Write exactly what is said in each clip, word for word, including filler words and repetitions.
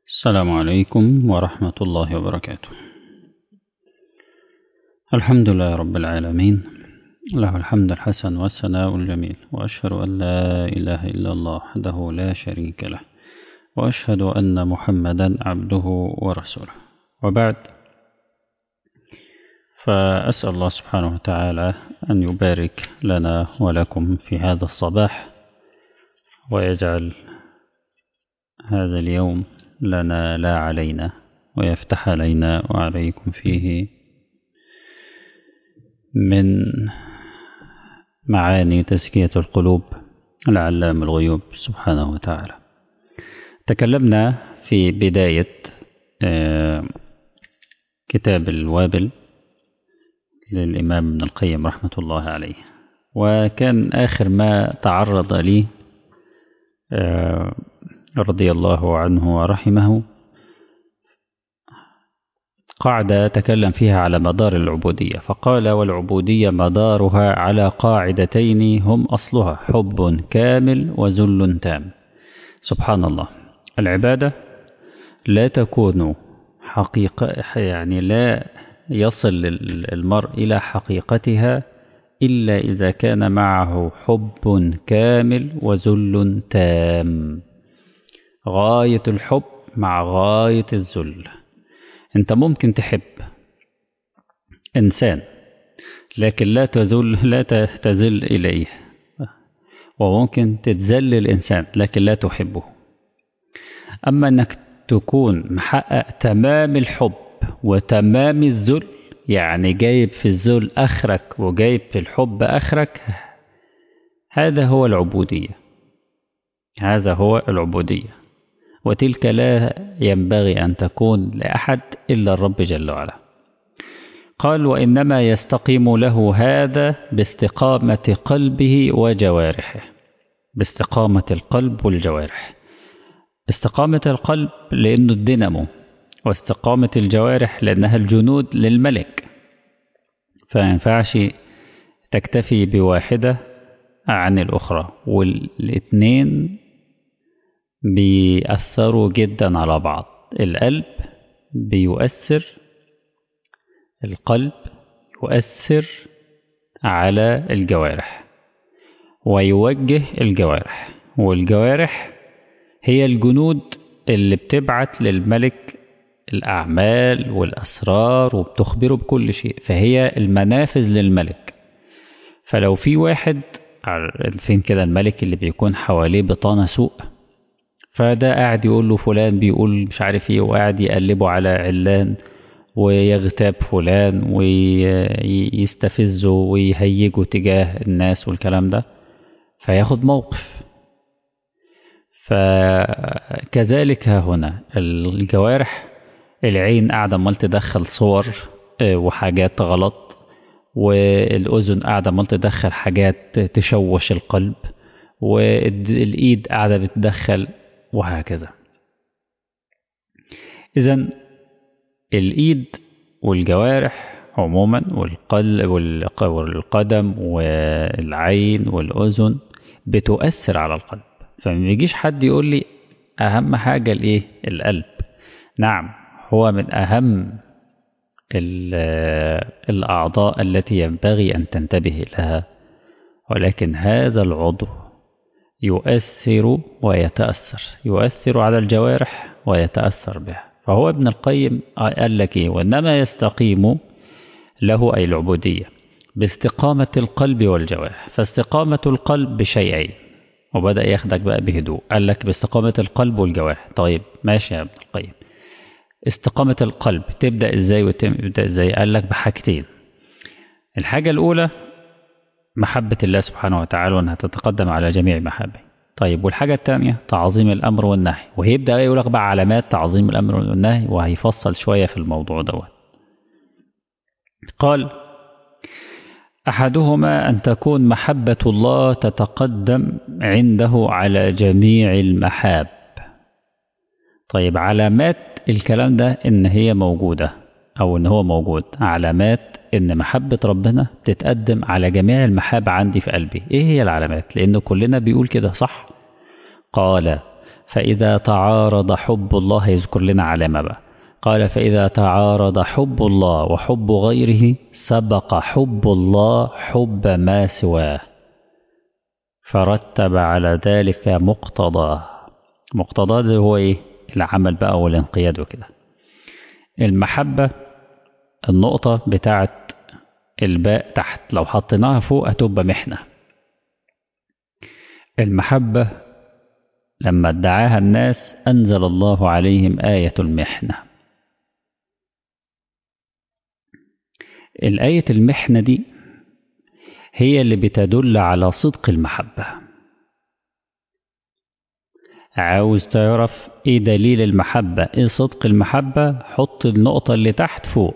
السلام عليكم ورحمة الله وبركاته. الحمد لله رب العالمين، له الحمد الحسن والثناء الجميل، وأشهد أن لا إله إلا الله وحده لا شريك له، وأشهد أن محمدا عبده ورسوله، وبعد، فأسأل الله سبحانه وتعالى أن يبارك لنا ولكم في هذا الصباح، ويجعل هذا اليوم لنا لا علينا، ويفتح علينا وعليكم فيه من معاني تزكية القلوب العلام الغيوب سبحانه وتعالى. تكلمنا في بداية كتاب الوابل للإمام ابن القيم رحمة الله عليه، وكان آخر ما تعرض لي رضي الله عنه ورحمه قاعدة تكلم فيها على مدار العبودية، فقال: والعبودية مدارها على قاعدتين هم أصلها حب كامل وذل تام. سبحان الله، العبادة لا تكون حقيقة، يعني لا يصل المرء إلى حقيقتها إلا إذا كان معه حب كامل وذل تام، غاية الحب مع غاية الذل. أنت ممكن تحب إنسان لكن لا تذل لا تذل إليه، وممكن تتذل الإنسان لكن لا تحبه. أما أنك تكون محقق تمام الحب وتمام الذل، يعني جايب في الذل أخرك وجايب في الحب أخرك، هذا هو العبودية، هذا هو العبودية، وتلك لا ينبغي أن تكون لأحد إلا الرب جل وعلا. قال: وإنما يستقيم له هذا باستقامة قلبه وجوارحه. باستقامة القلب والجوارح. استقامة القلب لأنه الدينامو، واستقامة الجوارح لأنها الجنود للملك، فينفعش تكتفي بواحدة عن الأخرى، والاثنين بيأثروا جدا على بعض. القلب بيؤثر القلب يؤثر على الجوارح ويوجه الجوارح، والجوارح هي الجنود اللي بتبعت للملك الأعمال والأسرار وبتخبره بكل شيء، فهي المنافذ للملك. فلو في واحد فين كده الملك اللي بيكون حواليه بطانة سوء، فده قاعد يقول له فلان بيقول مش عارف ايه، وقاعد يقلبه على علان ويغتاب فلان ويستفزه ويهيجه تجاه الناس والكلام ده، فياخد موقف. فكذلك ها هنا الجوارح، العين قاعدة عمال تدخل صور وحاجات غلط، والأذن قاعدة عمال تدخل حاجات تشوش القلب، والإيد قاعدة بتدخل، وهكذا. إذن الإيد والجوارح عموما والقلب والقدم والعين والأذن بتؤثر على القلب. فما يجيش حد يقول لي أهم حاجة الإيه؟ القلب. نعم، هو من أهم الأعضاء التي ينبغي أن تنتبه لها، ولكن هذا العضو يؤثر ويتأثر، يؤثر على الجوارح ويتأثر بها. فهو ابن القيم قال لك إيه؟ وإنما يستقيم له أي العبودية باستقامة القلب والجوارح. فاستقامة القلب بشيئين، وبدأ ياخدك بقى بهدوء، قال لك باستقامة القلب والجوارح. طيب ماشي يا ابن القيم، استقامة القلب تبدأ إزاي وتبدأ إزاي؟ قال لك بحاجتين. الحاجة الأولى محبة الله سبحانه وتعالى، وأنها تتقدم على جميع محابه. طيب والحاجة الثانية تعظيم الأمر والنهي، وهيبدأ يقول لك بقى علامات تعظيم الأمر والنهي، وهيفصل شوية في الموضوع دوت. قال: أحدهما أن تكون محبة الله تتقدم عنده على جميع المحاب. طيب علامات الكلام ده إن هي موجودة، أو إن هو موجود، علامات إن محبة ربنا تتقدم على جميع المحاب عندي في قلبي. إيه هي العلامات؟ لأن كلنا بيقول كده، صح؟ قال: فإذا تعارض حب الله، يذكر لنا علامة بقى، قال فإذا تعارض حب الله وحب غيره سبق حب الله حب ما سواه، فرتب على ذلك مقتضاه. مقتضاه ده هو إيه؟ العمل بقى والانقياد وكده. المحبة النقطة بتاعت الباء تحت لو حطيناها فوق هتبقى محنة. المحبة لما ادعاها الناس أنزل الله عليهم آية المحنة. الآية المحنة دي هي اللي بتدل على صدق المحبة. عاوز تعرف ايه دليل المحبة، ايه صدق المحبة، حط النقطة اللي تحت فوق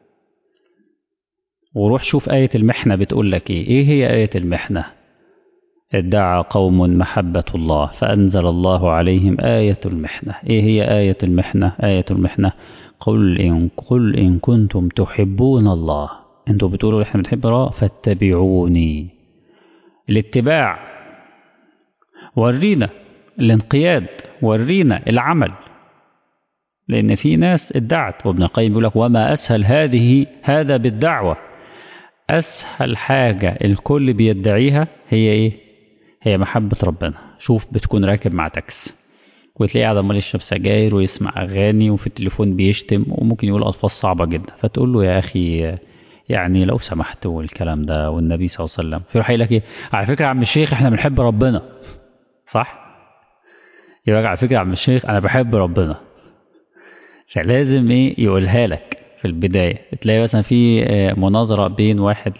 وروح شوف آية المحنة بتقول لك ايه. ايه هي آية المحنة؟ ادعى قوم محبة الله فأنزل الله عليهم آية المحنة. ايه هي آية المحنة؟ آية المحنة قل إن, قل إن كنتم تحبون الله، انتوا بتقولوا احنا بنحب الله فاتبعوني. الاتباع ورينا، الانقياد ورينا، العمل. لأن في ناس ادعت، وابن القيم يقول لك وما أسهل هذه هذا بالدعوة. أسهل حاجة الكل بيدعيها هي إيه؟ هي محبة ربنا. شوف بتكون راكب مع تاكس وتلاقيه قاعد عمال يشرب سجاير ويسمع أغاني وفي التليفون بيشتم وممكن يقول ألفاظ صعبة جدا، فتقول له يا أخي يعني لو سمحت والكلام ده والنبي صلى الله عليه وسلم، فيروح يقول لك إيه؟ على فكرة يا عم الشيخ إحنا بنحب ربنا، صح؟ يبقى على فكرة يا عم الشيخ أنا بحب ربنا. فلازم إيه يقولها لك في البداية. تلاقي مثلا في مناظرة بين واحد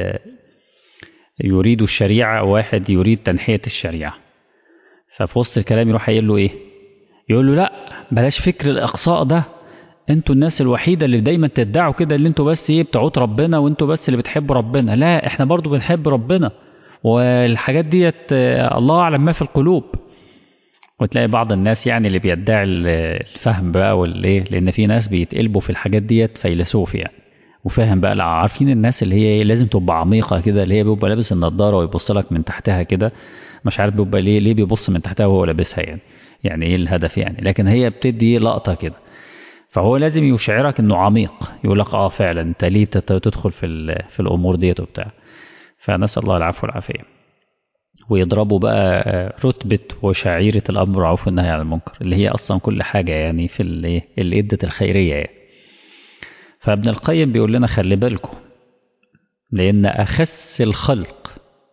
يريد الشريعة وواحد يريد تنحية الشريعة، ففي وسط الكلام يروح قايل له إيه؟ يقول له لا بلاش فكر الإقصاء ده، انتوا الناس الوحيدة اللي دايما تدعوا كده اللي انتوا بس ايه بتعوت ربنا وانتوا بس اللي بتحبوا ربنا. لا احنا برضو بنحب ربنا، والحاجات ديت الله أعلم ما في القلوب. وتلاقي بعض الناس يعني اللي بيدعي الفهم بقى والايه، لان في ناس بيتقلبوا في الحاجات ديت فيلسوف يعني وفاهم بقى. لا عارفين الناس اللي هي لازم تبقى عميقة كده، اللي هي بيبقى لابس النضارة ويبص لك من تحتها كده، مش عارف بيبقى ليه ليه بيبص من تحتها وهو لابسها يعني، يعني ايه الهدف يعني، لكن هي بتدي لقطة كده. فهو لازم يشعرك انه عميق، يقول لك اه فعلا انت ليه تدخل في في الامور ديت وبتاع. فنسأل الله العفو والعافية. ويضربوا بقى رتبة وشعيرة الأمر بالمعروف والنهي عن المنكر اللي هي أصلا كل حاجة يعني في اللي, اللي إدت الخيرية يعني. فابن القيم بيقول لنا خلي بالكم، لأن أخس الخلق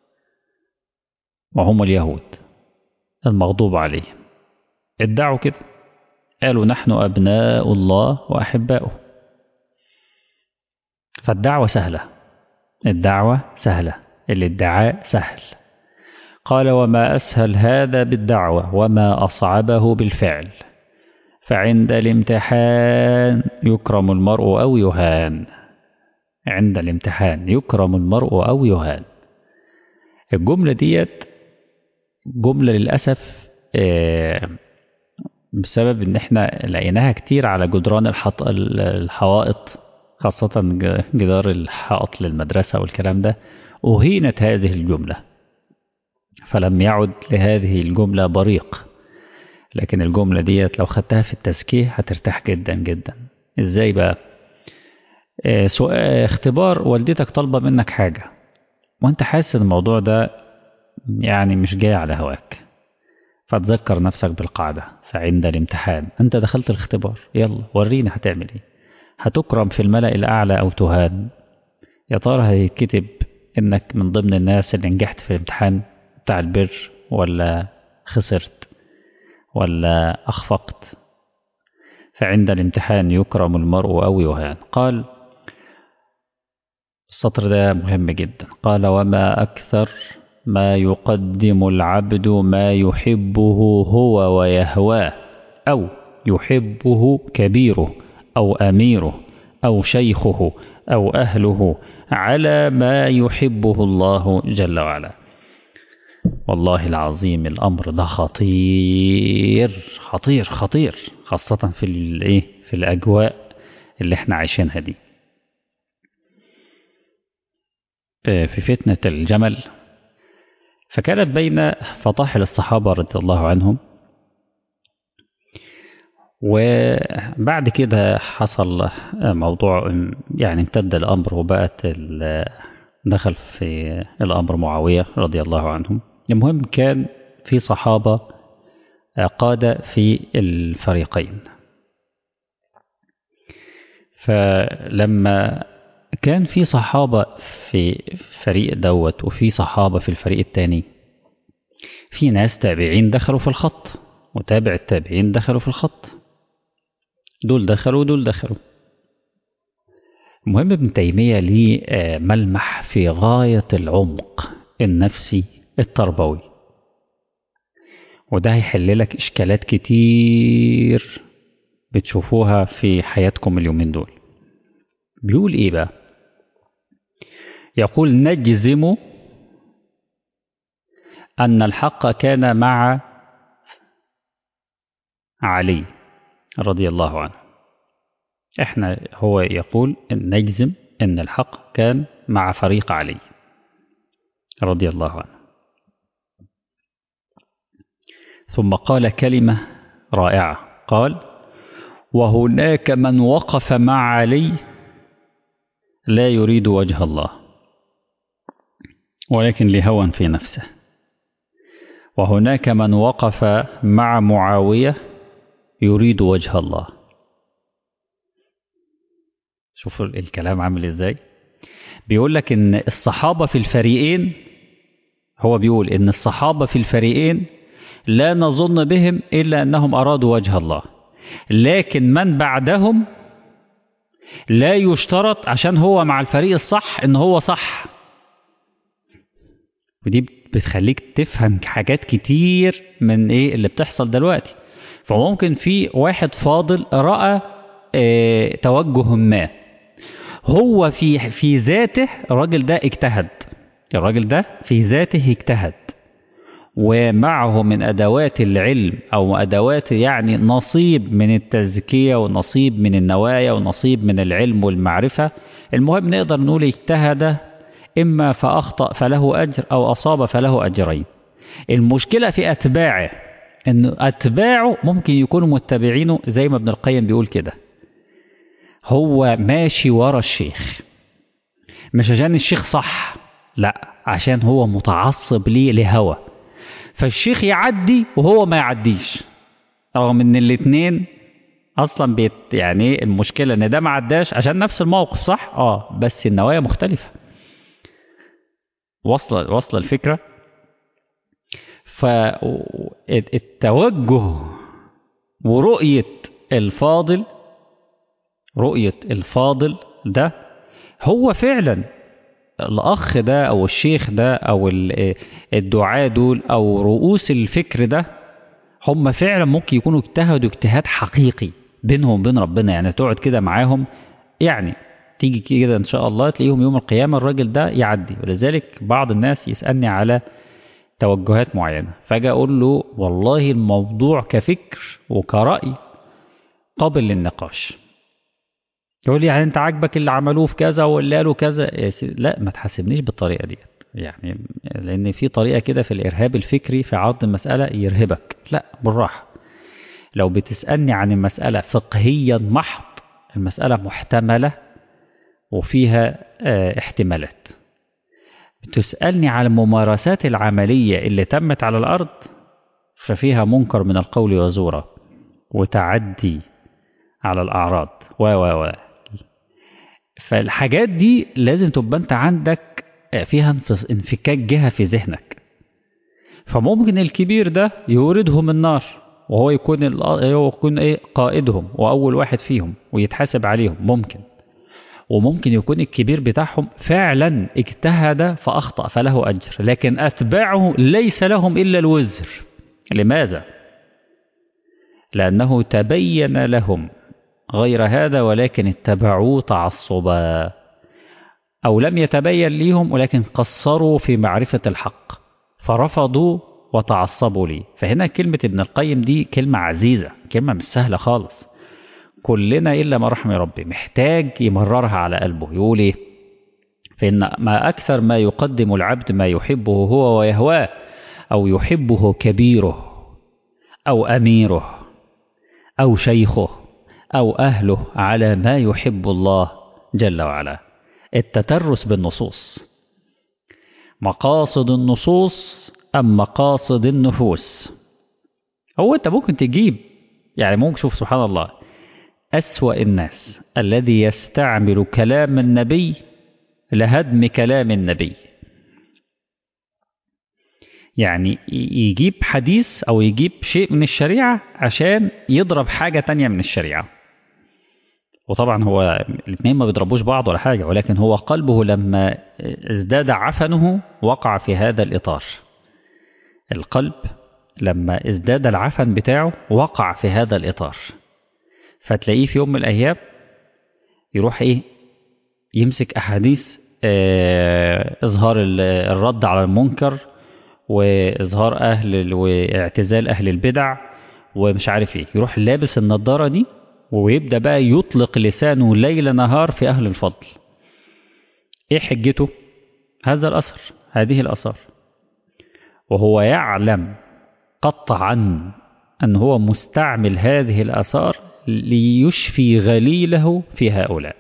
وهم اليهود المغضوب عليهم ادعوا كده، قالوا نحن أبناء الله وأحباؤه. فالدعوة سهلة، الدعوة سهلة، الادعاء سهل. قال وما أسهل هذا بالدعوة وما أصعبه بالفعل، فعند الامتحان يكرم المرء أو يهان. عند الامتحان يكرم المرء أو يهان. الجملة ديت جملة للأسف بسبب ان احنا لقيناها كتير على جدران الحط... الحوائط، خاصة جدار الحائط للمدرسة والكلام ده، أهينت هذه الجملة فلم يعد لهذه الجملة بريق. لكن الجملة ديت لو خدتها في التزكية هترتاح جدا جدا. ازاي بقى؟ اه سؤال اختبار، والدتك طالبة منك حاجة وانت حاسس ان الموضوع ده يعني مش جاي على هواك، فتذكر نفسك بالقاعدة فعند الامتحان. انت دخلت الاختبار، يلا ورينا هتعمل ايه. هتكرم في الملأ الأعلى أو تهان؟ يا ترى هيتكتب انك من ضمن الناس اللي نجحت في الامتحان بتاع البر، ولا خسرت، ولا أخفقت؟ فعند الامتحان يكرم المرء أو يهان. قال السطر ده مهم جدا، قال وما أكثر ما يقدم العبد ما يحبه هو ويهواه، أو يحبه كبيره أو أميره أو شيخه أو أهله على ما يحبه الله جل وعلا. والله العظيم الأمر ده خطير خطير خطير، خاصة في الايه في الأجواء اللي احنا عايشينها دي. في فتنة الجمل، فكانت بين فطاحل الصحابة رضي الله عنهم وبعد كده حصل موضوع يعني امتد الأمر، وبقت دخل في الأمر معاوية رضي الله عنهم. المهم كان في صحابة قادة في الفريقين، فلما كان في صحابة في فريق دوت وفي صحابة في الفريق التاني، في ناس تابعين دخلوا في الخط، وتابع التابعين دخلوا في الخط، دول دخلوا دول دخلوا. المهم ابن تيمية ليه ملمح في غاية العمق النفسي التربوي، وده هيحل لك إشكالات كتير بتشوفوها في حياتكم اليومين دول. بيقول إيه بقى؟ يقول: نجزم أن الحق كان مع علي رضي الله عنه. احنا هو يقول إن نجزم أن الحق كان مع فريق علي رضي الله عنه. ثم قال كلمة رائعة، قال: وهناك من وقف مع علي لا يريد وجه الله ولكن لهوى في نفسه، وهناك من وقف مع معاوية يريد وجه الله. شوفوا الكلام عامل ازاي. بيقول لك ان الصحابة في الفريقين، هو بيقول ان الصحابة في الفريقين لا نظن بهم إلا أنهم أرادوا وجه الله، لكن من بعدهم لا يشترط عشان هو مع الفريق الصح ان هو صح. ودي بتخليك تفهم حاجات كتير من ايه اللي بتحصل دلوقتي. فممكن في واحد فاضل رأى اه توجه ما، هو في في ذاته الراجل ده اجتهد، الراجل ده في ذاته اجتهد ومعه من أدوات العلم أو أدوات يعني نصيب من التزكية ونصيب من النوايا ونصيب من العلم والمعرفة. المهم نقدر نقول اجتهد، إما فأخطأ فله أجر أو أصاب فله أجرين. المشكلة في أتباعه، أن أتباعه ممكن يكونوا متبعينه زي ما ابن القيم بيقول كده، هو ماشي ورا الشيخ مش عشان الشيخ صح، لا عشان هو متعصب ليه لهوى، فالشيخ يعدي وهو ما يعديش، رغم ان الاتنين اصلا بيت يعني المشكلة ان ده ما عداش عشان نفس الموقف صح، اه بس النوايا مختلفة. وصل وصل الفكرة. فالتوجه ورؤية الفاضل، رؤية الفاضل ده هو فعلا الأخ ده أو الشيخ ده أو الدعاة دول أو رؤوس الفكر ده، هم فعلا ممكن يكونوا اجتهدوا اجتهاد حقيقي بينهم وبين ربنا. يعني تقعد كده معاهم، يعني تيجي كده إن شاء الله تلاقيهم يوم القيامة الراجل ده يعدي. ولذلك بعض الناس يسألني على توجهات معينة، فاجي أقول له والله الموضوع كفكر وكرأي قابل للنقاش. يقول لي يعني انت عاجبك اللي عملوه في كذا واللي قالوا كذا؟ لا، ما تحاسبنيش بالطريقه دي، يعني لان في طريقه كده في الارهاب الفكري في عرض المساله يرهبك. لا، بالراحه. لو بتسالني عن المساله فقهيا محض، المساله محتمله وفيها اه احتمالات. بتسالني عن الممارسات العمليه اللي تمت على الارض، ففيها منكر من القول وزورا وتعدي على الاعراض و و و فالحاجات دي لازم تبقى انت عندك فيها انفكاك جهة في ذهنك. فممكن الكبير ده يوردهم النار وهو يكون يكون ايه قائدهم واول واحد فيهم ويتحاسب عليهم، ممكن. وممكن يكون الكبير بتاعهم فعلا اجتهد فأخطأ فله أجر، لكن أتباعه ليس لهم إلا الوزر. لماذا؟ لأنه تبين لهم غير هذا ولكن اتبعوه تعصبا، أو لم يتبين ليهم ولكن قصروا في معرفة الحق فرفضوا وتعصبوا لي. فهنا كلمة ابن القيم دي كلمة عزيزة، كلمة مش سهلة خالص. كلنا إلا ما رحم ربي محتاج يمررها على قلبه. يقول إيه؟ فإن ما أكثر ما يقدم العبد ما يحبه هو ويهواه، أو يحبه كبيره أو أميره أو شيخه أو أهله على ما يحب الله جل وعلا. التترس بالنصوص، مقاصد النصوص أم مقاصد النفوس. هو أنت ممكن تجيب، يعني ممكن، شوف سبحان الله، أسوأ الناس الذي يستعمل كلام النبي لهدم كلام النبي. يعني يجيب حديث أو يجيب شيء من الشريعة عشان يضرب حاجة تانية من الشريعة. وطبعا هو الاثنين ما بيضربوش بعض ولا حاجة، ولكن هو قلبه لما ازداد عفنه وقع في هذا الإطار. القلب لما ازداد العفن بتاعه وقع في هذا الإطار، فتلاقيه في يوم من الأيام يروح إيه، يمسك أحاديث اه إظهار الرد على المنكر، وإظهار أهل واعتزال أهل البدع ومش عارف إيه، يروح لابس النضارة دي ويبدأ بقى يطلق لسانه ليل نهار في أهل الفضل. إيه حجته؟ هذا الأثر، هذه الأثار، وهو يعلم قطعا أن هو مستعمل هذه الآثار ليشفي غليله في هؤلاء،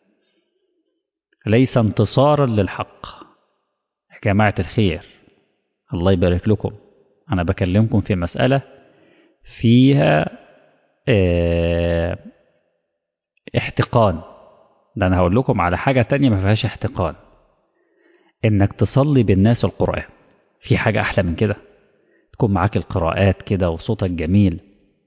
ليس انتصارا للحق. يا جماعة الخير، الله يبارك لكم، أنا بكلمكم في مسألة فيها اه احتقان. ده أنا هقول لكم على حاجة تانية ما فيهاش احتقان، إنك تصلي بالناس القرآن. في حاجة أحلى من كده؟ تكون معاك القراءات كده وصوتك جميل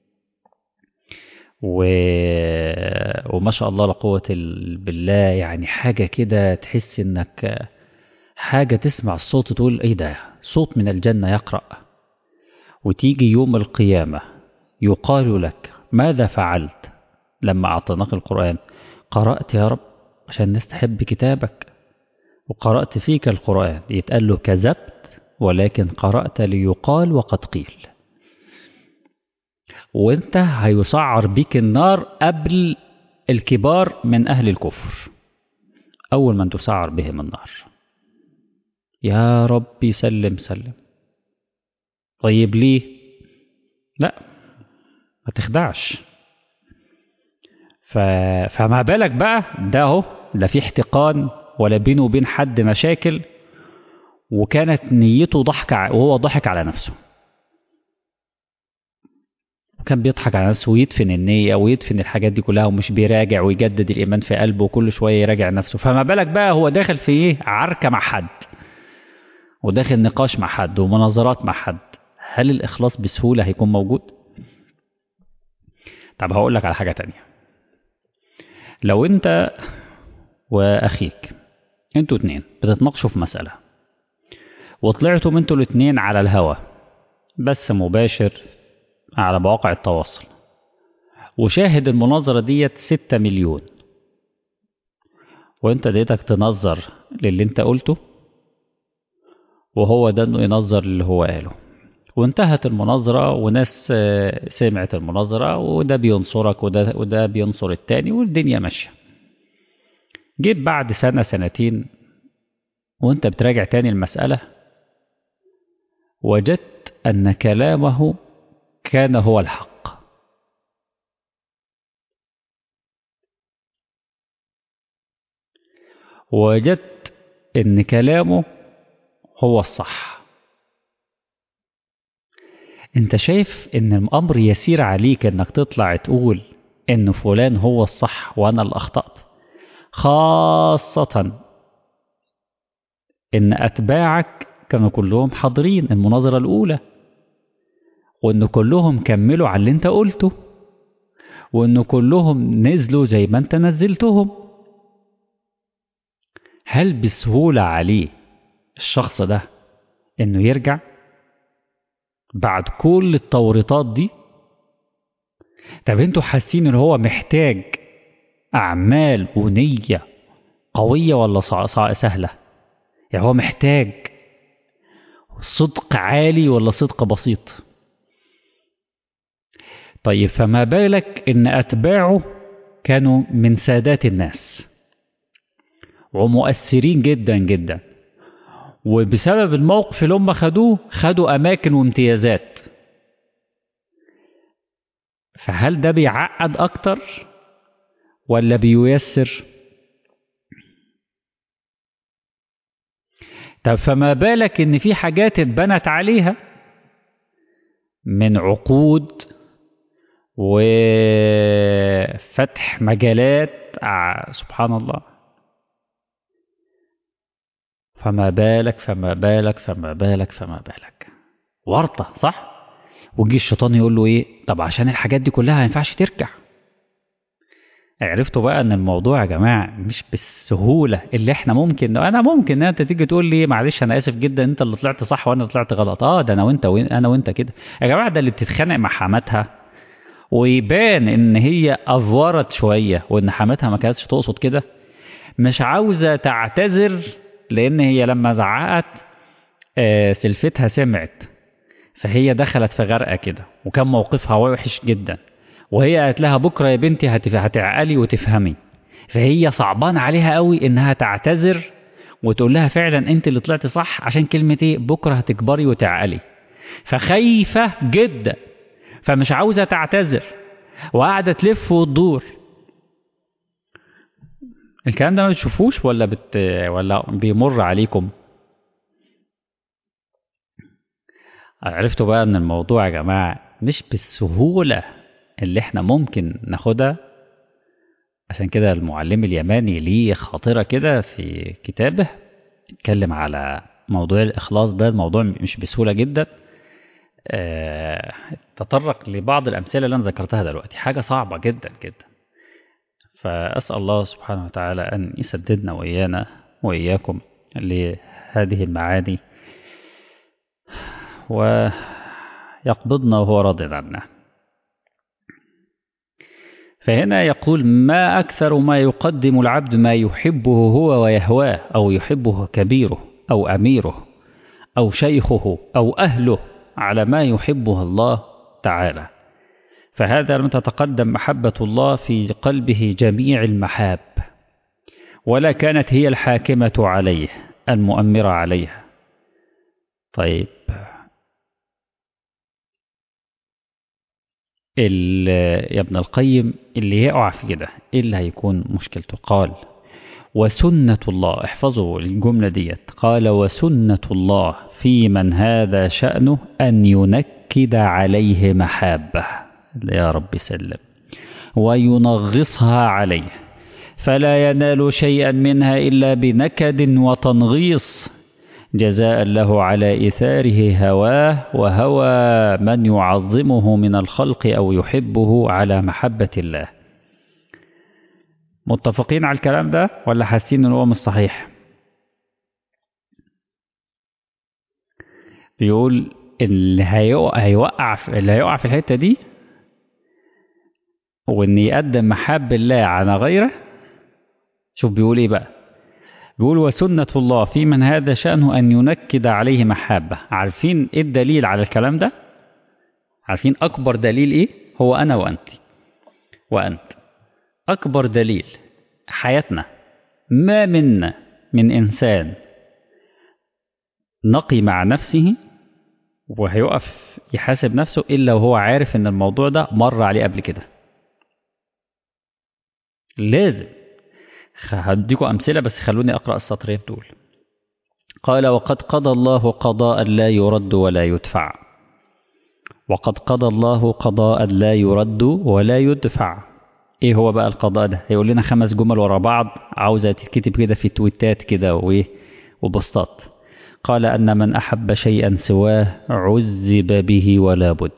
و... وما شاء الله لا قوة بالله، يعني حاجة كده تحس إنك حاجة تسمع الصوت تقول إيه ده، صوت من الجنة يقرأ. وتيجي يوم القيامة يقال لك ماذا فعلت لما أعطيناك القرآن؟ قرأت يا رب عشان الناس تحب كتابك، وقرأت فيك القرآن. يتقال له كذبت، ولكن قرأت ليقال وقد قيل. وانت هيسعر بيك النار قبل الكبار من أهل الكفر، أول من تسعر بهم النار. يا ربي سلم سلم. طيب ليه؟ لا، ما تخدعش. ف... فما بالك بقى ده اهو، لا في احتقان ولا بينه وبين حد مشاكل، وكانت نيته ضحك وهو ضحك على نفسه، وكان بيضحك على نفسه ويدفن النية ويدفن الحاجات دي كلها، ومش بيراجع ويجدد الإيمان في قلبه، وكل شوية يراجع نفسه. فما بالك بقى هو داخل في ايه، عركة مع حد، وداخل نقاش مع حد ومناظرات مع حد. هل الإخلاص بسهولة هيكون موجود؟ طب هقول لك على حاجة تانية. لو انت وأخيك انتوا اتنين بتتناقشوا في مسألة، وطلعتم انتوا الاتنين على الهوا بس مباشر على مواقع التواصل، وشاهد المناظرة ديت ستة مليون، وانت ديتك تنظر للي انت قلته، وهو ده انه ينظر اللي هو قاله، وانتهت المناظرة، وناس سمعت المناظرة، وده بينصرك وده, وده بينصر التاني، والدنيا ماشية. جيت بعد سنة سنتين وانت بتراجع تاني المسألة، وجدت أن كلامه كان هو الحق. وجدت أن كلامه هو الصح. انت شايف ان الأمر يسير عليك انك تطلع تقول ان فلان هو الصح وانا اللي اخطأت، خاصة ان اتباعك كانوا كلهم حاضرين المناظرة الاولى، وان كلهم كملوا على اللي انت قلته، وان كلهم نزلوا زي ما انت نزلتهم. هل بسهولة عليه الشخص ده انه يرجع بعد كل التوريطات دي؟ طب انتوا حاسين ان هو محتاج اعمال ونية قوية ولا سهلة؟ يعني هو محتاج صدق عالي ولا صدق بسيط؟ طيب فما بالك ان اتباعه كانوا من سادات الناس ومؤثرين جدا جدا، وبسبب الموقف اللي هم خدوه خدوا اماكن وامتيازات. فهل ده بيعقد أكتر ولا بييسر؟ طب فما بالك إن في حاجات اتبنت عليها من عقود وفتح مجالات، سبحان الله. فما بالك فما بالك فما بالك فما بالك ورطة، صح؟ ويجي الشيطان يقول له ايه؟ طب عشان الحاجات دي كلها ما ينفعش ترجع. عرفتوا بقى ان الموضوع يا جماعه مش بالسهوله اللي احنا ممكن، انا ممكن ان انت تيجي تقول لي معلش انا اسف جدا انت اللي طلعت صح وانا اللي طلعت غلط. اه ده انا وانت وين انا وانت كده يا جماعه. ده اللي بتتخانق مع حماتها ويبان ان هي افورت شويه وان حماتها ما كانتش تقصد كده، مش عاوزه تعتذر لان هي لما زعقت آه سلفتها سمعت، فهي دخلت في غرقه كده وكان موقفها وحش جدا، وهي قالت لها بكره يا بنتي هتف- هتعقلي وتفهمي. فهي صعبان عليها قوي انها تعتذر وتقول لها فعلا انت اللي طلعت صح عشان كلمه ايه؟ بكره هتكبري وتعقلي. فخايفه جدا فمش عاوزه تعتذر وقاعده تلف وتدور. الكلام ده ما بتشوفوش ولا بت ولا بيمر عليكم؟ عرفتوا بقى ان الموضوع يا جماعه مش بالسهوله اللي احنا ممكن ناخدها. عشان كده المعلم اليماني ليه خاطرة كده في كتابه اتكلم على موضوع الإخلاص ده. الموضوع مش بسهولة جدا. اه تطرق لبعض الأمثلة اللي أنا ذكرتها دلوقتي، حاجة صعبة جدا جدا. فأسأل الله سبحانه وتعالى أن يسددنا وإيانا وإياكم لهذه المعاني ويقبضنا وهو راض عنا. فهنا يقول ما أكثر ما يقدم العبد ما يحبه هو ويهواه، أو يحبه كبيره أو أميره أو شيخه أو أهله على ما يحبه الله تعالى. فهذا لم تتقدم محبة الله في قلبه جميع المحاب، ولا كانت هي الحاكمة عليه المؤمرة عليها. طيب يا ابن القيم اللي يقع في كده إيه اللي هيكون مشكلته؟ قال وسنة الله، احفظوا الجملة ديت، قال وسنة الله في من هذا شأنه أن ينكد عليه محابة، يا رب سلم، وينغصها عليه، فلا ينال شيئا منها إلا بنكد وتنغيص، جزاء له على إثاره هواه وهوى من يعظمه من الخلق أو يحبه على محبة الله. متفقين على الكلام ده ولا حاسين ان هو مش صحيح؟ بيقول اللي هيوقع هيوقع في اللي هيوقع في الحته دي وان يقدم محاب الله على غيره. شوف بيقول ايه بقى؟ بيقول وسنة الله في من هذا شأنه أن ينكد عليه محابة. عارفين ايه الدليل على الكلام ده؟ عارفين أكبر دليل ايه؟ هو أنا وأنت وأنت. أكبر دليل حياتنا، ما منا من إنسان نقي مع نفسه وهيقف يحاسب نفسه إلا وهو عارف إن الموضوع ده مر عليه قبل كده. لازم. هديكم أمثلة بس خلوني أقرأ السطرين دول. قال وقد قضى الله قضاء لا يرد ولا يدفع. وقد قضى الله قضاء لا يرد ولا يدفع. ايه هو بقى القضاء ده؟ هيقول لنا خمس جمل ورا بعض عاوزة تتكتب كده في تويتات كده وايه وبوستات. قال أن من أحب شيئا سواه عذب به ولا بد.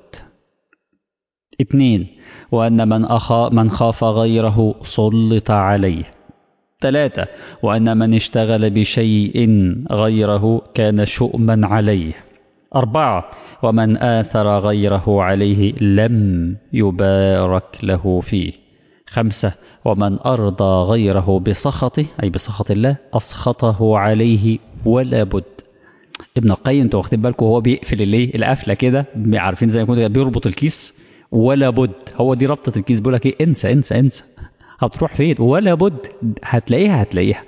اثنين وأن من, أخا من خاف غيره سلط عليه. ثلاثة وأن من اشتغل بشيء غيره كان شؤما عليه. أربعة ومن آثر غيره عليه لم يبارك له فيه. خمسة ومن أرضى غيره بسخطه أي بسخط الله أسخطه عليه ولا بد. ابن القيم انتوا واخدين بالكم هو بيقفل الايه القفله كده، عارفين زي ما كنت بيربط الكيس ولا بد. هو دي ربطه الكيس، بيقول لك ايه؟ انسى انسى انسى هتروح فين؟ ولا بد هتلاقيها هتلاقيها.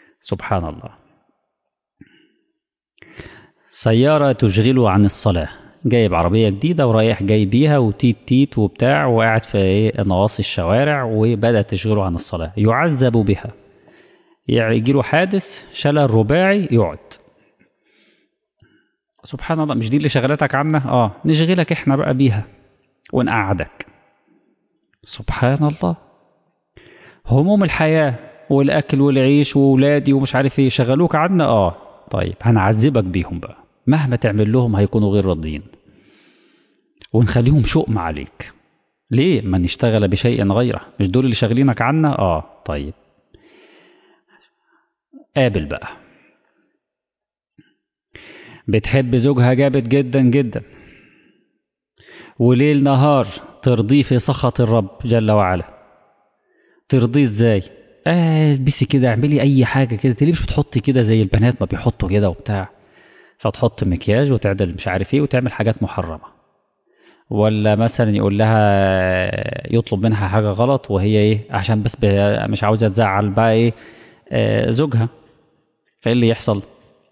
سبحان الله. سيارة تشغله عن الصلاة جايب عربية جديدة ورايح جاي بيها وتيت تيت وبتاع وقاعد في ايه نواصي الشوارع وبدأت تشغله عن الصلاة، يعذب بها. يعني يجيله حادث شلل رباعي يقعد. سبحان الله، مش دي اللي شغلتك عنا؟ اه نشغلك احنا بقى بيها ونقعدك. سبحان الله. هموم الحياة والأكل والعيش وولادي ومش عارف ايه شغلوك عنا، اه طيب هنعذبك بيهم بقى، مهما تعمل لهم هيكونوا غير راضيين، ونخليهم شؤم عليك. ليه؟ ما نشتغل بشيء غيره، مش دول اللي شاغلينك عنا؟ اه طيب قابل بقى. بتحب زوجها جامد جدا جدا، وليل نهار ترضيه في سخط الرب جل وعلا. ترضيه ازاي؟ اه البسي كده، اعملي اي حاجه كده، تلاقيه مش بتحطي كده زي البنات ما بيحطوا كده وبتاع، فتحط مكياج وتعدل مش عارف ايه وتعمل حاجات محرمه. ولا مثلا يقول لها، يطلب منها حاجه غلط وهي ايه عشان بس مش عاوزه تزعل بقى ايه آه زوجها، فايه اللي يحصل؟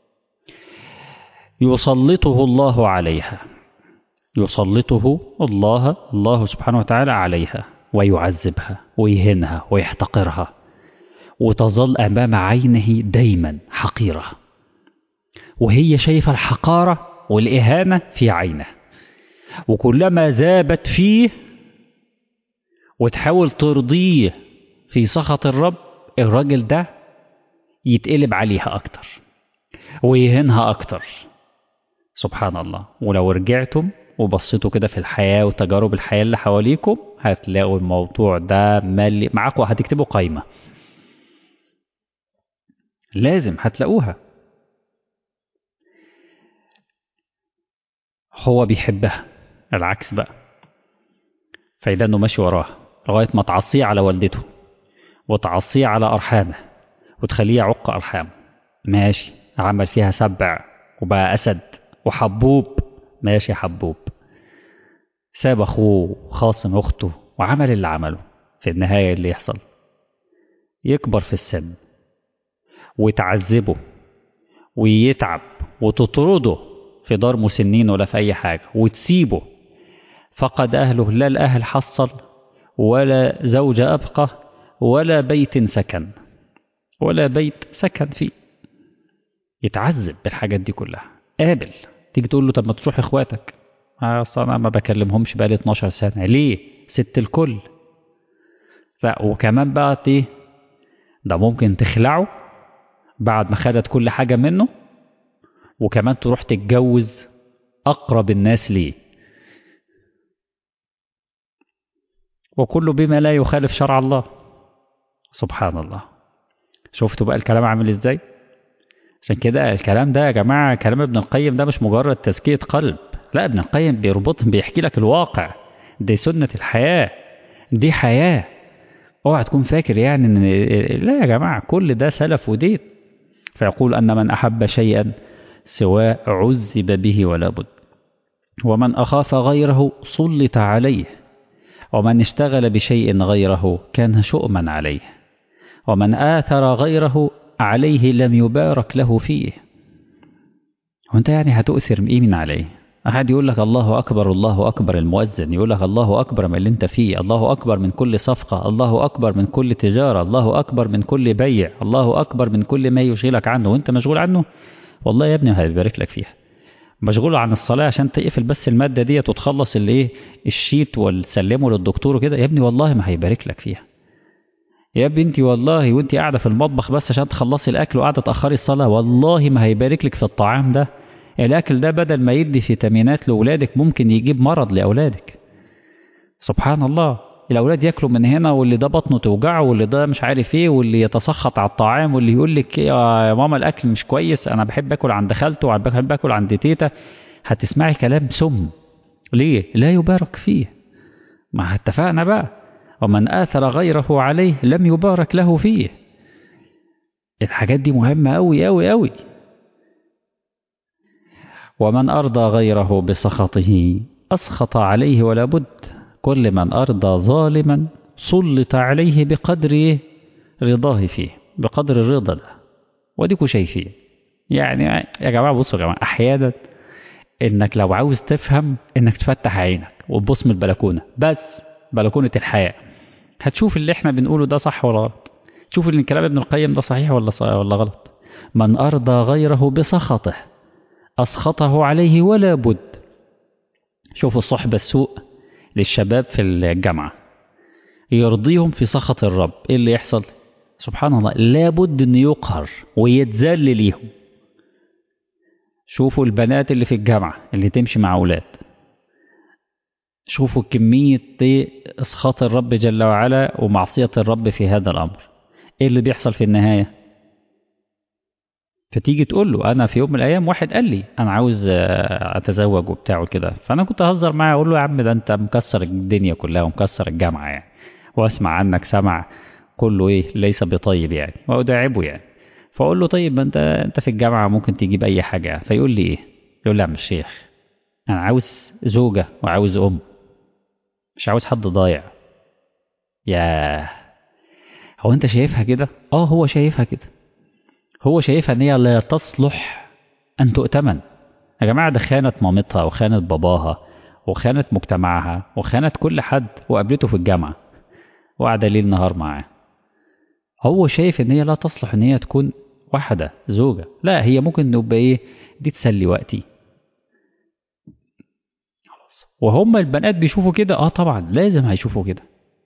يسلطه الله عليها، يسلطه الله الله سبحانه وتعالى عليها، ويعذبها ويهنها ويحتقرها، وتظل أمام عينه دايما حقيرة، وهي شايفة الحقارة والإهانة في عينه. وكلما ذابت فيه وتحاول ترضيه في سخط الرب، الراجل ده يتقلب عليها أكتر ويهنها أكتر. سبحان الله. ولو رجعتم وبصيتوا كده في الحياة وتجارب الحياة اللي حواليكم هتلاقوا الموضوع ده مالي معاكم، هتكتبوا قايمة لازم هتلاقوها. هو بيحبها العكس بقى، فإذا انه ماشي وراها لغاية ما تعصيه على والدته وتعصيه على أرحامه وتخليه يعق أرحامه. ماشي، عمل فيها سبع وبقى أسد وحبوب، ماشي حبوب، ساب أخوه خاصم أخته وعمل اللي عمله. في النهاية اللي يحصل يكبر في السن وتعذبه ويتعب وتطرده في دار مسنين ولا في أي حاجة وتسيبه، فقد أهله، لا الأهل حصل ولا زوجة أبقى ولا بيت سكن، ولا بيت سكن فيه. يتعذب بالحاجات دي كلها. قابل تيجي تقول له طب ما تروح اخواتك، اصل انا ما بكلمهمش بقالي اتناشر سنة. ليه؟ ست الكل. لا وكمان بقى ايه ده، ممكن تخلعه بعد ما خدت كل حاجة منه، وكمان تروح تتجوز أقرب الناس ليه، وكله بما لا يخالف شرع الله. سبحان الله. شفتوا بقى الكلام عامل ازاي؟ عشان كده الكلام ده يا جماعة، كلام ابن القيم ده مش مجرد تزكية قلب، لا ابن القيم بيربطهم، بيحكي لك الواقع، دي سنة الحياة، دي حياة. اوعى تكون فاكر يعني ان لا يا جماعة، كل ده سلف ودين. فيقول أن من أحب شيئا سواء عذب به ولا بد، ومن أخاف غيره سلط عليه، ومن اشتغل بشيء غيره كان شؤما عليه، ومن آثر غيره عليه لم يبارك له فيه. وانت يعني هتؤثر ايه من عليه؟ أحد يقول لك الله أكبر الله أكبر، المؤذن يقول لك الله أكبر من اللي انت فيه، الله أكبر من كل صفقة، الله أكبر من كل تجارة، الله أكبر من كل بيع، الله أكبر من كل ما يشغلك عنه وانت مشغول عنه. والله يا ابني هيبارك لك فيها. مشغول عن الصلاة عشان تقفل بس المادة دي وتخلص الايه الشيت وتسلمه للدكتور وكده، يا ابني والله ما هيبارك لك فيها. يا بنتي والله وانت قاعدة في المطبخ بس عشان تخلصي الأكل وقاعدة تأخري الصلاة، والله ما هيبارك لك في الطعام ده. الأكل ده بدل ما يدي فيتامينات لأولادك ممكن يجيب مرض لأولادك. سبحان الله. الأولاد ياكلوا من هنا، واللي ده بطنه توجعه، واللي ده مش عارف ايه، واللي يتسخط على الطعام، واللي يقول لك يا ماما الأكل مش كويس، أنا بحب أكل عند خالته وبحب أكل عند تيتا. هتسمعي كلام سم. ليه؟ لا يبارك فيه. ما اتفقنا بقى، ومن آثر غيره عليه لم يبارك له فيه. الحاجات دي مهمة أوي أوي أوي. ومن أرضى غيره بسخطه أسخط عليه ولا بد. كل من أرضى ظالما سلط عليه بقدر رضاه فيه، بقدر الرضا ده. وديكوا شايفين يعني يا جماعة، بصوا يا جماعة، أحيانا انك لو عاوز تفهم انك تفتح عينك وتبص من البلكونه، بس بلكونه الحياه، هتشوف اللي احنا بنقوله ده صح ولا غلط. شوف ان كلام ابن القيم ده صحيح ولا صح ولا غلط. من ارضى غيره بسخطه اسخطه عليه ولا بد. شوفوا الصحبه السوء للشباب في الجامعه يرضيهم في سخط الرب، ايه اللي يحصل؟ سبحان الله، لابد انه يقهر ويتذل ليهم. شوفوا البنات اللي في الجامعة اللي تمشي مع أولاد، شوفوا كمية إسخاط الرب جل وعلا ومعصية الرب في هذا الأمر. إيه اللي بيحصل في النهاية؟ فتيجي تقول له، أنا في يوم من الأيام واحد قال لي أنا عاوز أتزوج وبتاع وكده، فأنا كنت أهزر معاه أقول له يا عم ده أنت مكسر الدنيا كلها ومكسر الجامعة يعني، وأسمع عنك سمع كله إيه ليس بطيب يعني وأداعبه يعني. فأقول له طيب ما أنت أنت في الجامعة ممكن تجيب أي حاجة. فيقول لي إيه؟ يقول لي يا عم الشيخ أنا عاوز زوجة وعاوز أم، مش عاوز حد ضايع. ياه، هو أنت شايفها كده؟ آه هو شايفها كده، هو شايفها إن هي لا تصلح أن تؤتمن. يا جماعة ده خانت مامتها وخانت باباها وخانت مجتمعها وخانت كل حد وقابلته في الجامعة وقعد ليل نهار معاه. هو شايف إن هي لا تصلح إن هي تكون واحدة زوجة، لا هي ممكن نبقى إيه دي تسلي وقتي. وهم البنات بيشوفوا كده، اه طبعا لازم هيشوفوا كده.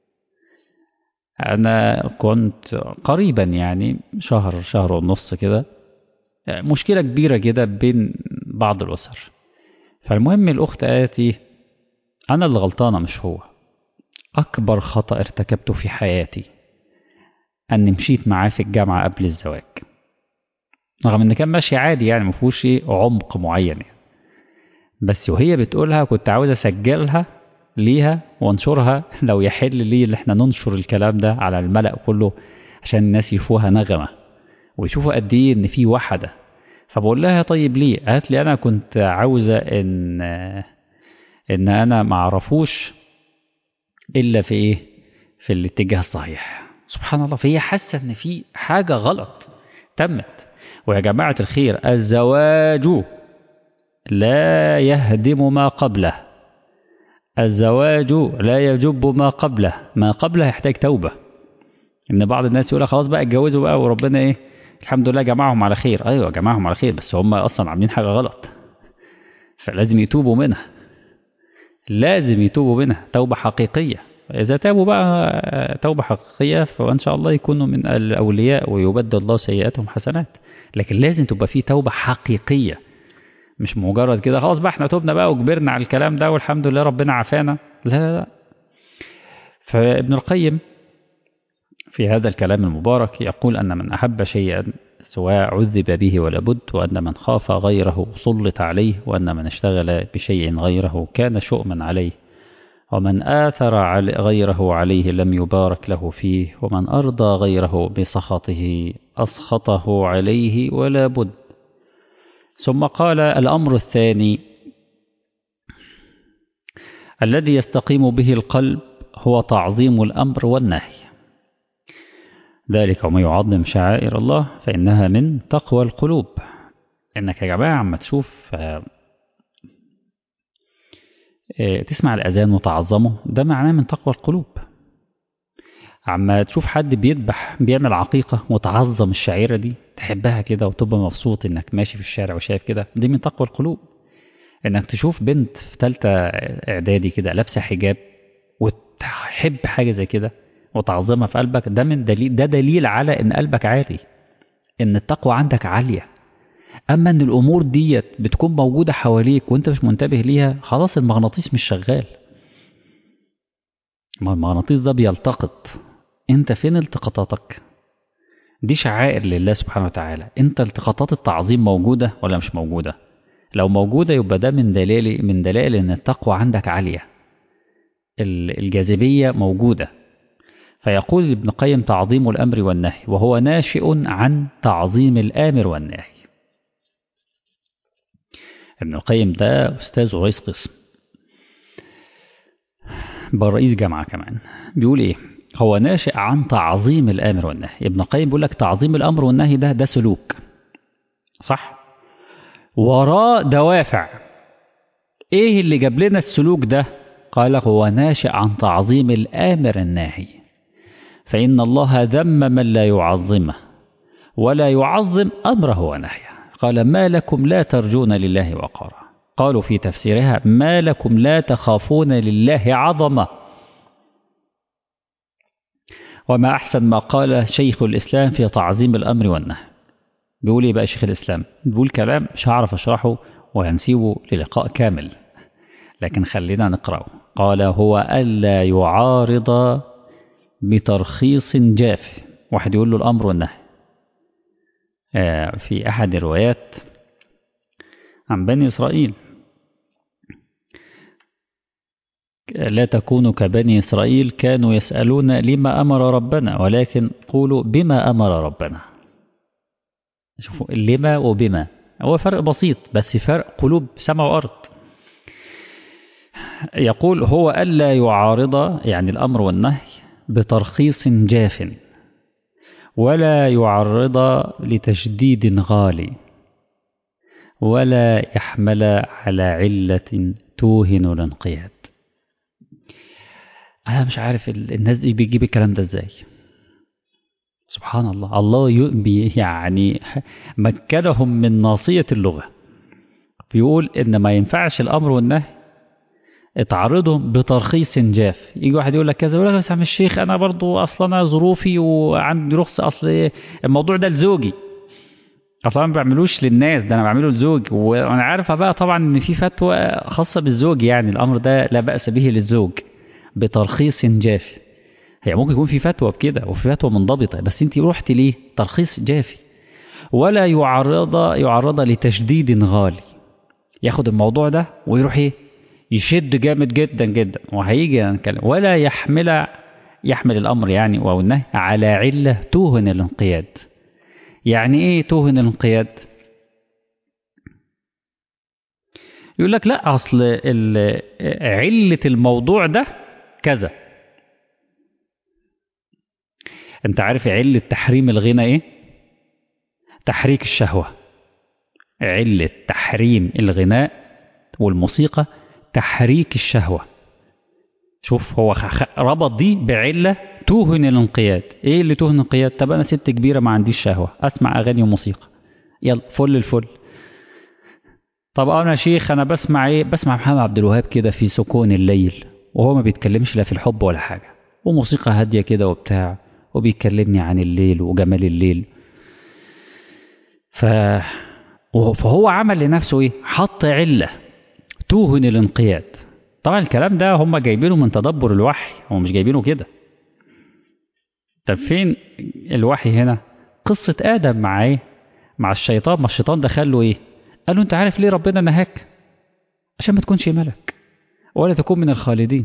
انا كنت قريبا يعني شهر شهر ونص كده مشكلة كبيرة كده بين بعض الأسر. فالمهم الأخت قالت لي أنا اللي غلطانة مش هو، أكبر خطأ ارتكبته في حياتي أني مشيت معاه في الجامعة قبل الزواج، رغم إن كان ماشي عادي يعني مفهوش إيه عمق معين يعني. بس وهي بتقولها كنت عاوز أسجلها ليها وانشرها لو يحل لي اللي احنا ننشر الكلام ده على الملأ كله عشان الناس يشوفوها نغمة ويشوفوا قد ايه ان في وحدة. فبقول لها طيب ليه؟ قالت لي انا كنت عاوزة ان ان انا ما اعرفوش الا في ايه في الاتجاه الصحيح. سبحان الله، فهي حاسة ان في حاجة غلط تمت. ويا جماعة الخير الزواج لا يهدم ما قبله، الزواج لا يجب ما قبله، ما قبله يحتاج توبة. ان بعض الناس يقول خلاص بقى اتجوزوا بقى وربنا ايه الحمد لله جمعهم على خير. ايوه جمعهم على خير، بس هم اصلا عاملين حاجة غلط فلازم يتوبوا منها، لازم يتوبوا منها توبة حقيقية. إذا تابوا بقى توبة حقيقية فإن شاء الله يكونوا من الأولياء ويبدل الله سيئاتهم حسنات. لكن لازم تبقى فيه توبة حقيقية، مش مجرد كده خلاص بقى احنا توبنا بقى وكبرنا على الكلام ده والحمد لله ربنا عافانا. لا لا لا. فابن القيم في هذا الكلام المبارك يقول أن من أحب شيئا سواء عذب به ولا بد، وأن من خاف غيره سلط عليه، وأن من اشتغل بشيء غيره كان شؤما عليه، ومن آثر غيره عليه لم يبارك له فيه، ومن أرضى غيره بسخطه أسخطه عليه ولا بد. ثم قال الأمر الثاني الذي يستقيم به القلب هو تعظيم الأمر والنهي، ذلك وما يعظم شعائر الله فإنها من تقوى القلوب. إنك يا جماعة عم تشوف تسمع الأذان وتعظمه ده معناه من تقوى القلوب. عما تشوف حد بيذبح بيعمل عقيقة وتعظم الشعيرة دي تحبها كده وتبقى مبسوط إنك ماشي في الشارع وشايف كده، دي من تقوى القلوب. إنك تشوف بنت في ثالثة إعدادي كده لابسة حجاب وتحب حاجة زي كده وتعظمها في قلبك، ده من دليل ده دليل على إن قلبك عالي، إن التقوى عندك عالية. أما إن الأمور ديت بتكون موجودة حواليك وأنت مش منتبه ليها، خلاص المغناطيس مش شغال. ما المغناطيس ده بيلتقط، أنت فين التقاطاتك؟ دي شعائر لله سبحانه وتعالى. أنت التقاطات التعظيم موجودة ولا مش موجودة؟ لو موجودة يبقى ده من دليل من دلائل إن التقوى عندك عالية، الجاذبية موجودة. فيقول ابن القيم تعظيم الأمر والنهي، وهو ناشئ عن تعظيم الآمر والنهي. ابن القيم ده أستاذ ورئيس قسم بل رئيس جامعة كمان. بيقول إيه؟ هو ناشئ عن تعظيم الآمر والنهي. ابن القيم بيقول لك تعظيم الأمر والنهي ده ده سلوك صح، وراه دوافع. إيه اللي جاب لنا السلوك ده؟ قال هو ناشئ عن تعظيم الآمر الناهي، فإن الله ذم من لا يعظمه ولا يعظم أمره ونهيه. قال ما لكم لا ترجون لله وقارا. قالوا في تفسيرها ما لكم لا تخافون لله عظمة. وما أحسن ما قال شيخ الإسلام في تعظيم الأمر والنهي. بيقول إيه بقى شيخ الإسلام؟ بيقول كلام مش هعرف أشرحه وهنسيبه للقاء كامل، لكن خلينا نقرأه. قال هو ألا يعارض بترخيص جاف. واحد يقول له الأمر والنهي في أحد الروايات عن بني إسرائيل لا تكونوا كبني إسرائيل كانوا يسألون لما أمر ربنا ولكن قولوا بما أمر ربنا. شوفوا لما وبما هو فرق بسيط بس فرق قلوب سماء وأرض. يقول هو ألا يعارض يعني الأمر والنهي بترخيص جاف ولا يعرض لتشديد غالي ولا يحمل على علة توهن الانقياد. أنا مش عارف الناس دي بيجيب الكلام ده إزاي. سبحان الله. الله يعني مكنهم من ناصية اللغة. بيقول إن ما ينفعش الأمر والنهي اتعرضهم بترخيص جاف. يجي واحد يقول لك كذا يقول لك بس يا عم الشيخ أنا برضو أصلا أنا ظروفي وعندي رخصة، أصل الموضوع ده لزوجي، أصلا ما بعملوش للناس ده أنا بعمله لزوج، وأنا عارفة بقى طبعا إن في فتوى خاصة بالزوج يعني الأمر ده لا بأس به للزوج بترخيص جاف. هي ممكن يكون في فتوى بكده وفي فتوى منضبطة بس أنت رحت ليه ترخيص جافي. ولا يعرض يعرض لتشديد غالي، ياخد الموضوع ده ويروح ايه يشد جامد جدا جدا وهيجي نتكلم. ولا يحمل يحمل الأمر يعني أو النهي على علة توهن الانقياد. يعني ايه توهن الانقياد؟ يقول لك لا أصل علة الموضوع ده كذا. انت عارف علة تحريم الغنى ايه؟ تحريك الشهوة. علة تحريم الغناء والموسيقى تحريك الشهوة. شوف هو ربط دي بعلة توهن الانقياد. ايه اللي توهن الانقياد؟ طب انا ست كبيرة ما عنديش شهوة اسمع اغاني وموسيقى، يلا فل الفل. طب انا شيخ انا بسمع ايه؟ بسمع محمد عبد الوهاب كده في سكون الليل وهو ما بيتكلمش لا في الحب ولا حاجة وموسيقى هادية كده وبتاع وبيكلمني عن الليل وجمال الليل. ف... فهو عمل لنفسه ايه؟ حط علة توهن الانقياد. طبعا الكلام ده هم جايبينه من تدبر الوحي، هم مش جايبينه كده. طب فين الوحي هنا؟ قصة آدم مع ايه؟ مع الشيطان. ما الشيطان دخل له ايه؟ قال له انت عارف ليه ربنا نهاك؟ عشان ما تكونش ملك ولا تكون من الخالدين.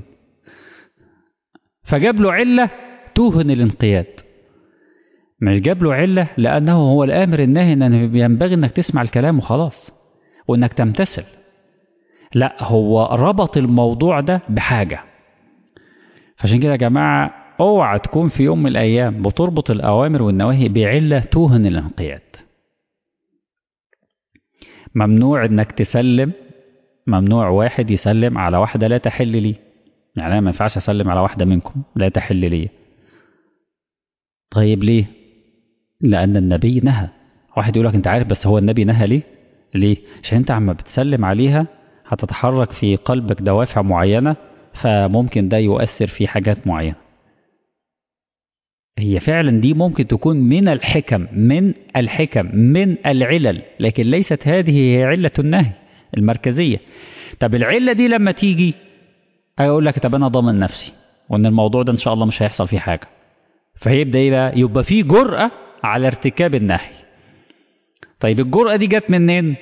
فجاب له علة توهن الانقياد، مش جاب له علة لأنه هو الآمر الناهي ان ينبغي انك تسمع الكلام وخلاص وانك تمتثل. لا هو ربط الموضوع ده بحاجة. فعشان كده يا جماعة اوعى تكون في يوم من الأيام بتربط الأوامر والنواهي بعلة توهن الانقياد. ممنوع انك تسلم، ممنوع واحد يسلم على واحدة لا تحل لي. يعني أنا ما ينفعش أسلم على واحدة منكم لا تحل لي. طيب ليه؟ لأن النبي نهى. واحد يقول لك أنت عارف بس هو النبي نهى ليه؟ ليه؟ عشان أنت عما بتسلم عليها هتتحرك في قلبك دوافع معينة فممكن ده يؤثر في حاجات معينة. هي فعلا دي ممكن تكون من الحكم من الحكم من العلل، لكن ليست هذه هي علة النهي المركزية. طب العلة دي لما تيجي أقول لك طب أنا ضامن نفسي وأن الموضوع ده إن شاء الله مش هيحصل فيه حاجة، فيبدأ إيه بقى؟ يبقى فيه جرأة على ارتكاب النهي. طيب الجرأة دي جت منين؟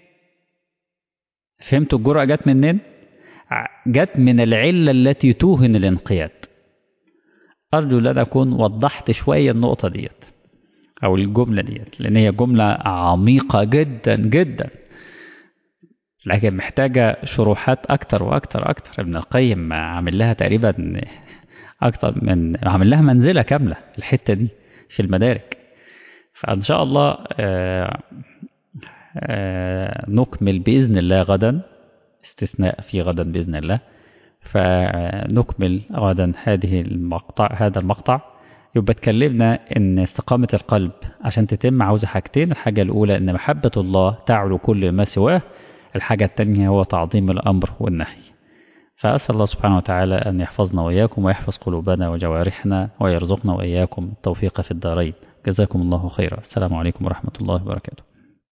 فهمتوا الجرأة جت منين؟ جت من العلة التي توهن الانقياد. أرجو أن أكون وضحت شوية النقطة ديت أو الجملة ديت، لأن هي جملة عميقة جدا جدا لكن محتاجة شروحات أكتر وأكتر أكتر. ابن القيم عامل لها تقريبا أكتر من عامل لها منزلة كاملة الحتة دي في المدارك. فإن شاء الله آآ آآ نكمل بإذن الله غدا استثناء في غدا بإذن الله. فنكمل غدا هذه المقطع هذا المقطع. يبقى اتكلمنا ان استقامة القلب عشان تتم عاوزة حاجتين. الحاجة الأولى ان محبة الله تعلو كل ما سواه. الحاجة الثانية هو تعظيم الأمر والنهي. فأسأل الله سبحانه وتعالى أن يحفظنا وإياكم ويحفظ قلوبنا وجوارحنا ويرزقنا وإياكم التوفيق في الدارين. جزاكم الله خيرا. السلام عليكم ورحمة الله وبركاته.